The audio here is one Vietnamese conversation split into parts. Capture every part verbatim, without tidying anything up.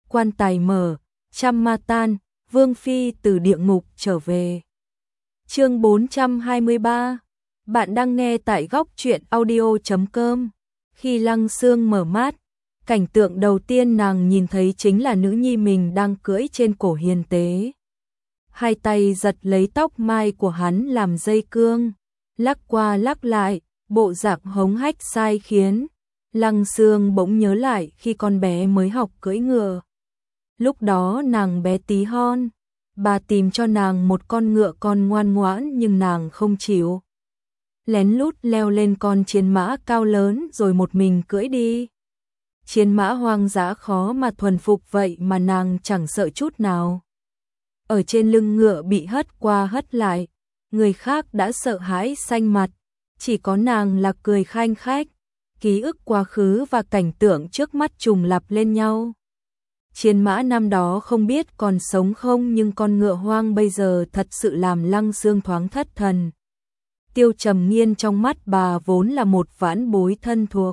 quan tài mở, trăm ma tan, Vương Phi từ địa ngục trở về. Chương bốn trăm hai mươi ba. Bạn đang nghe tại góc truyện audio chấm com. Khi Lăng Sương mở mắt, cảnh tượng đầu tiên nàng nhìn thấy chính là nữ nhi mình đang cưỡi trên cổ Hiền Tế. Hai tay giật lấy tóc mai của hắn làm dây cương, lắc qua lắc lại, bộ dạng hống hách sai khiến Lăng Sương bỗng nhớ lại khi con bé mới học cưỡi ngựa. Lúc đó nàng bé tí hon, bà tìm cho nàng một con ngựa con ngoan ngoãn nhưng nàng không chịu. Lén lút leo lên con chiến mã cao lớn rồi một mình cưỡi đi. Chiến mã hoang dã khó mà thuần phục vậy mà nàng chẳng sợ chút nào. Ở trên lưng ngựa bị hất qua hất lại, người khác đã sợ hãi xanh mặt, chỉ có nàng là cười khanh khách, ký ức quá khứ và cảnh tượng trước mắt trùng lặp lên nhau. Chiến mã năm đó không biết còn sống không nhưng con ngựa hoang bây giờ thật sự làm Lăng Sương thoáng thất thần. Tiêu Trầm Nghiên trong mắt bà vốn là một vãn bối thân thuộc,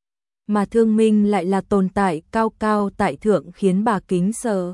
mà Thương Minh lại là tồn tại cao cao tại thượng khiến bà kính sợ.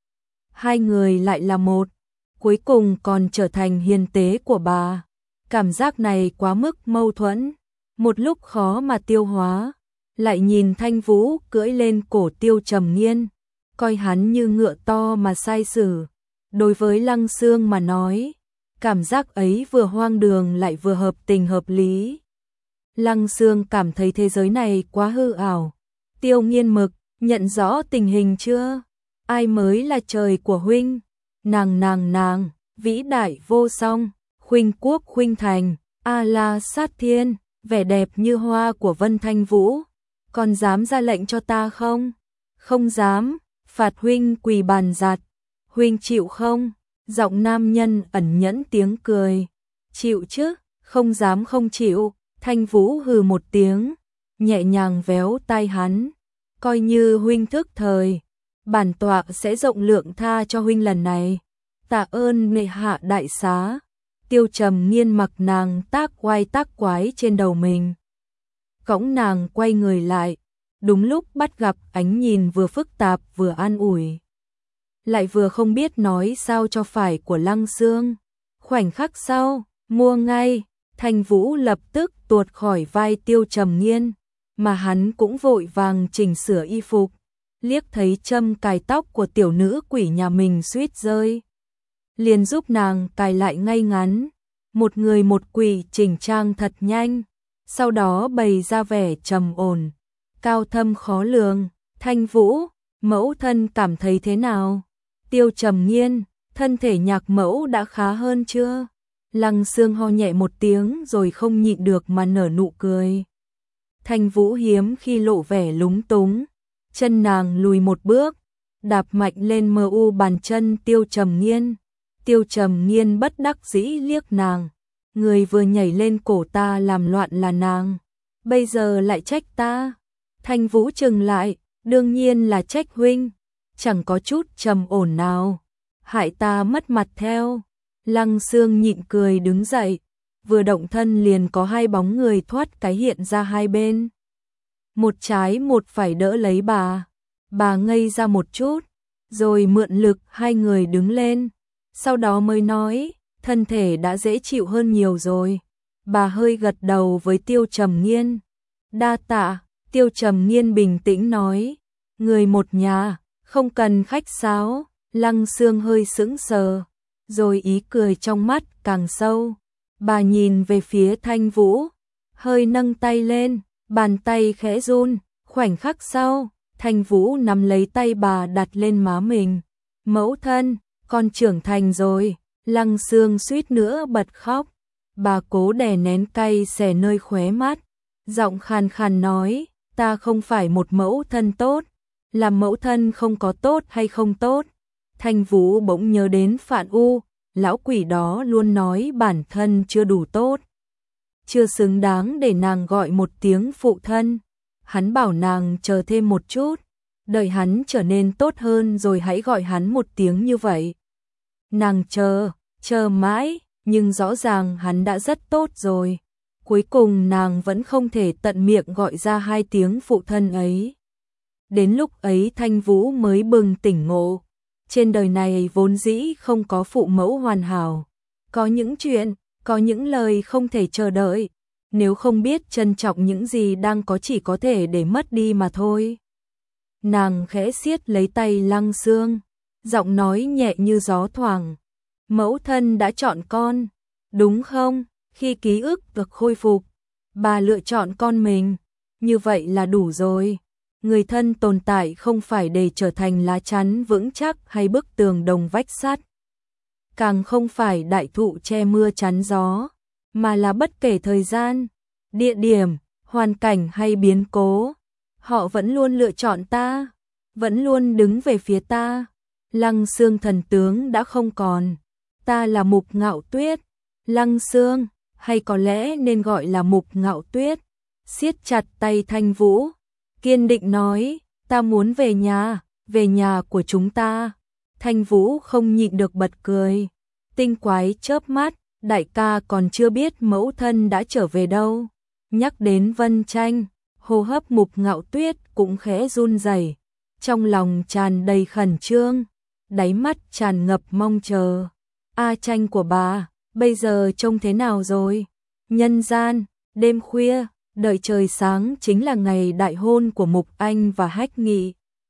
Hai người lại là một, cuối cùng còn trở thành hiền tế của bà. Cảm giác này quá mức mâu thuẫn, một lúc khó mà tiêu hóa. Lại nhìn Thanh Vũ cưỡi lên cổ Tiêu Trầm Nghiên, coi hắn như ngựa to mà sai xử. Đối với Lăng Sương mà nói, cảm giác ấy vừa hoang đường lại vừa hợp tình hợp lý. Lăng Sương cảm thấy thế giới này quá hư ảo. Tiêu Nghiên Mực, nhận rõ tình hình chưa? Ai mới là trời của huynh? Nàng nàng nàng, vĩ đại vô song, khuynh quốc khuynh thành, a la sát thiên, vẻ đẹp như hoa của Vân Thanh Vũ. Còn dám ra lệnh cho ta không? Không dám, phạt huynh quỳ bàn giặt. Huynh chịu không? Giọng nam nhân ẩn nhẫn tiếng cười. Chịu chứ, không dám không chịu. Thanh Vũ hừ một tiếng, nhẹ nhàng véo tai hắn. Coi như huynh thức thời, bản tọa sẽ rộng lượng tha cho huynh lần này. Tạ ơn nệ hạ đại xá. Tiêu Trầm Nghiên mặc nàng tác quái tác quái trên đầu mình. Cõng nàng quay người lại, đúng lúc bắt gặp ánh nhìn vừa phức tạp vừa an ủi, lại vừa không biết nói sao cho phải của Lăng Sương. Khoảnh khắc sau, mua ngay, Thanh Vũ lập tức tuột khỏi vai Tiêu Trầm Nghiên, mà hắn cũng vội vàng chỉnh sửa y phục, liếc thấy châm cài tóc của tiểu nữ quỷ nhà mình suýt rơi, liền giúp nàng cài lại ngay ngắn. Một người một quỷ chỉnh trang thật nhanh, sau đó bày ra vẻ trầm ổn, cao thâm khó lường. Thanh Vũ, mẫu thân cảm thấy thế nào? Tiêu Trầm Nghiên, thân thể nhạc mẫu đã khá hơn chưa? Lăng Sương ho nhẹ một tiếng rồi không nhịn được mà nở nụ cười. Thanh Vũ hiếm khi lộ vẻ lúng túng, chân nàng lùi một bước, đạp mạnh lên mờ u bàn chân Tiêu Trầm Nghiên. Tiêu Trầm Nghiên bất đắc dĩ liếc nàng, người vừa nhảy lên cổ ta làm loạn là nàng, bây giờ lại trách ta. Thanh Vũ trừng lại, đương nhiên là trách huynh, chẳng có chút trầm ổn nào, hại ta mất mặt theo. Lăng Sương nhịn cười đứng dậy, vừa động thân liền có hai bóng người thoát cái hiện ra hai bên. Một trái một phải đỡ lấy bà, bà ngây ra một chút, rồi mượn lực hai người đứng lên. Sau đó mới nói, thân thể đã dễ chịu hơn nhiều rồi. Bà hơi gật đầu với Tiêu Trầm Nghiên. Đa tạ. Tiêu Trầm Nghiên bình tĩnh nói, người một nhà, không cần khách sáo. Lăng Sương hơi sững sờ, rồi ý cười trong mắt càng sâu. Bà nhìn về phía Thanh Vũ, hơi nâng tay lên, bàn tay khẽ run. Khoảnh khắc sau, Thanh Vũ nắm lấy tay bà đặt lên má mình. Mẫu thân, con trưởng thành rồi. Lăng Sương suýt nữa bật khóc. Bà cố đè nén cay xè nơi khóe mắt, giọng khàn khàn nói, ta không phải một mẫu thân tốt. Làm mẫu thân không có tốt hay không tốt. Thanh Vũ bỗng nhớ đến Phạn U, lão quỷ đó luôn nói bản thân chưa đủ tốt, chưa xứng đáng để nàng gọi một tiếng phụ thân. Hắn bảo nàng chờ thêm một chút, đợi hắn trở nên tốt hơn rồi hãy gọi hắn một tiếng như vậy. Nàng chờ, chờ mãi, nhưng rõ ràng hắn đã rất tốt rồi. Cuối cùng nàng vẫn không thể tận miệng gọi ra hai tiếng phụ thân ấy. Đến lúc ấy Thanh Vũ mới bừng tỉnh ngộ. Trên đời này vốn dĩ không có phụ mẫu hoàn hảo. Có những chuyện, có những lời không thể chờ đợi. Nếu không biết trân trọng những gì đang có chỉ có thể để mất đi mà thôi. Nàng khẽ siết lấy tay Lăng Xương, giọng nói nhẹ như gió thoảng. Mẫu thân đã chọn con, đúng không? Khi ký ức được khôi phục, bà lựa chọn con mình, như vậy là đủ rồi. Người thân tồn tại không phải để trở thành lá chắn vững chắc hay bức tường đồng vách sắt. Càng không phải đại thụ che mưa chắn gió, mà là bất kể thời gian, địa điểm, hoàn cảnh hay biến cố. Họ vẫn luôn lựa chọn ta, vẫn luôn đứng về phía ta. Lăng Xương thần tướng đã không còn. Ta là Mục Ngạo Tuyết. Lăng Xương, hay có lẽ nên gọi là Mục Ngạo Tuyết, siết chặt tay Thanh Vũ, kiên định nói, ta muốn về nhà, về nhà của chúng ta. Thanh Vũ không nhịn được bật cười. Tinh Quái chớp mắt, đại ca còn chưa biết mẫu thân đã trở về đâu. Nhắc đến Vân Tranh, hô hấp Mục Ngạo Tuyết cũng khẽ run rẩy, trong lòng tràn đầy khẩn trương, đáy mắt tràn ngập mong chờ. A Tranh của bà, bây giờ trông thế nào rồi? Nhân gian, đêm khuya, đợi trời sáng chính là ngày đại hôn của Mục Anh và Hách Nghị.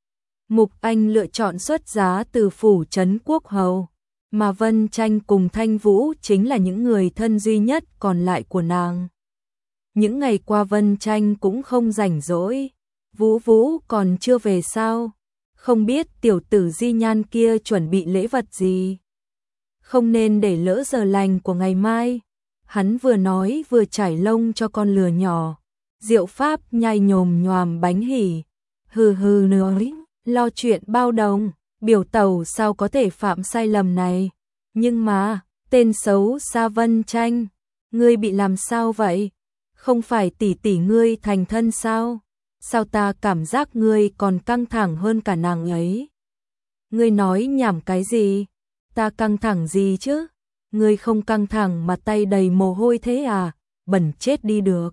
Mục Anh lựa chọn xuất giá từ phủ trấn quốc hầu, mà Vân Tranh cùng Thanh Vũ chính là những người thân duy nhất còn lại của nàng. Những ngày qua Vân Tranh cũng không rảnh rỗi. Vũ Vũ còn chưa về sao? Không biết tiểu tử Di Nhan kia chuẩn bị lễ vật gì? Không nên để lỡ giờ lành của ngày mai. Hắn vừa nói vừa trải lông cho con lừa nhỏ. Diệu Pháp nhai nhồm nhoàm bánh hỉ. Hừ hừ nói, lo chuyện bao đồng, biểu tẩu sao có thể phạm sai lầm này. Nhưng mà, tên xấu xa Vân Tranh, ngươi bị làm sao vậy? Không phải tỷ tỷ ngươi thành thân sao? Sao ta cảm giác ngươi còn căng thẳng hơn cả nàng ấy? Ngươi nói nhảm cái gì? Ta căng thẳng gì chứ? Ngươi không căng thẳng mà tay đầy mồ hôi thế à? Bẩn chết đi được.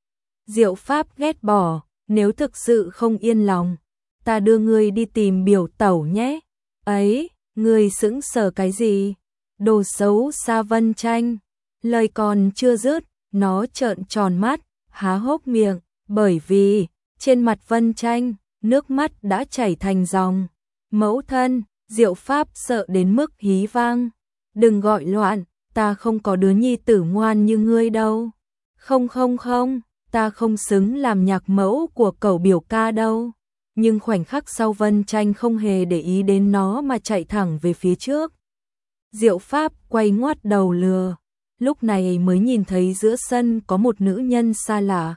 Diệu Pháp ghét bỏ, nếu thực sự không yên lòng, ta đưa ngươi đi tìm biểu tẩu nhé. Ấy, ngươi sững sờ cái gì? Đồ xấu xa Vân Tranh. Lời còn chưa dứt, nó trợn tròn mắt, há hốc miệng, bởi vì trên mặt Vân Tranh, nước mắt đã chảy thành dòng. Mẫu thân, Diệu Pháp sợ đến mức hí vang. Đừng gọi loạn, ta không có đứa nhi tử ngoan như ngươi đâu. Không không không, ta không xứng làm nhạc mẫu của cẩu biểu ca đâu. Nhưng khoảnh khắc sau Vân Tranh không hề để ý đến nó mà chạy thẳng về phía trước. Diệu Pháp quay ngoắt đầu lừa, lúc này mới nhìn thấy giữa sân có một nữ nhân xa lạ.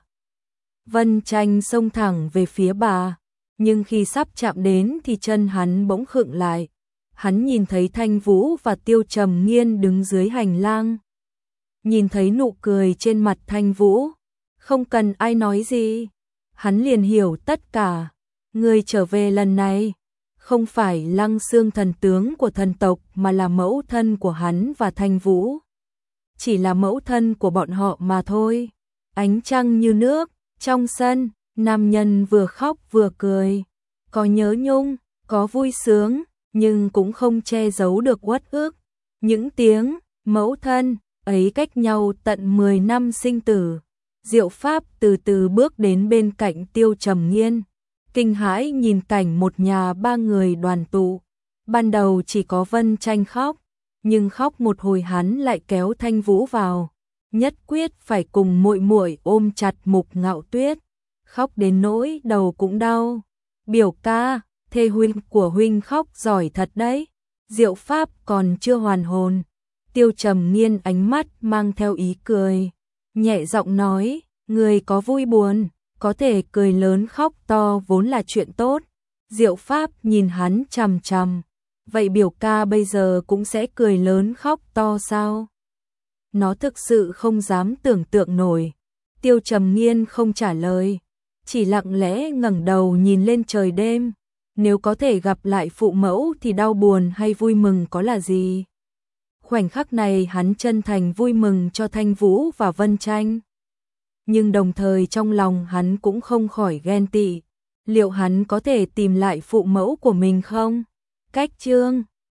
Vân Tranh xông thẳng về phía bà, nhưng khi sắp chạm đến thì chân hắn bỗng khựng lại. Hắn nhìn thấy Thanh Vũ và Tiêu Trầm Nghiên đứng dưới hành lang. Nhìn thấy nụ cười trên mặt Thanh Vũ, không cần ai nói gì, hắn liền hiểu tất cả. Người trở về lần này không phải Lăng Xương thần tướng của thần tộc mà là mẫu thân của hắn và Thanh Vũ. Chỉ là mẫu thân của bọn họ mà thôi. Ánh trăng như nước, trong sân, nam nhân vừa khóc vừa cười. Có nhớ nhung, có vui sướng, nhưng cũng không che giấu được uất ức. Những tiếng, mẫu thân, ấy cách nhau tận mười năm sinh tử. Diệu Pháp từ từ bước đến bên cạnh Tiêu Trầm Nghiên, kinh hãi nhìn cảnh một nhà ba người đoàn tụ. Ban đầu chỉ có Vân Tranh khóc, nhưng khóc một hồi hắn lại kéo Thanh Vũ vào, nhất quyết phải cùng muội muội ôm chặt Mục Ngạo Tuyết, khóc đến nỗi đầu cũng đau. Biểu ca, thê huynh của huynh khóc giỏi thật đấy. Diệu Pháp còn chưa hoàn hồn, Tiêu Trầm Nghiên ánh mắt mang theo ý cười, nhẹ giọng nói, người có vui buồn, có thể cười lớn khóc to vốn là chuyện tốt. Diệu Pháp nhìn hắn chằm chằm, vậy biểu ca bây giờ cũng sẽ cười lớn khóc to sao? Nó thực sự không dám tưởng tượng nổi. Tiêu Trầm Nghiên không trả lời, chỉ lặng lẽ ngẩng đầu nhìn lên trời đêm. Nếu có thể gặp lại phụ mẫu thì đau buồn hay vui mừng có là gì? Khoảnh khắc này hắn chân thành vui mừng cho Thanh Vũ và Vân Tranh. Nhưng đồng thời trong lòng hắn cũng không khỏi ghen tị. liệu hắn có thể tìm lại phụ mẫu của mình không? Cách chương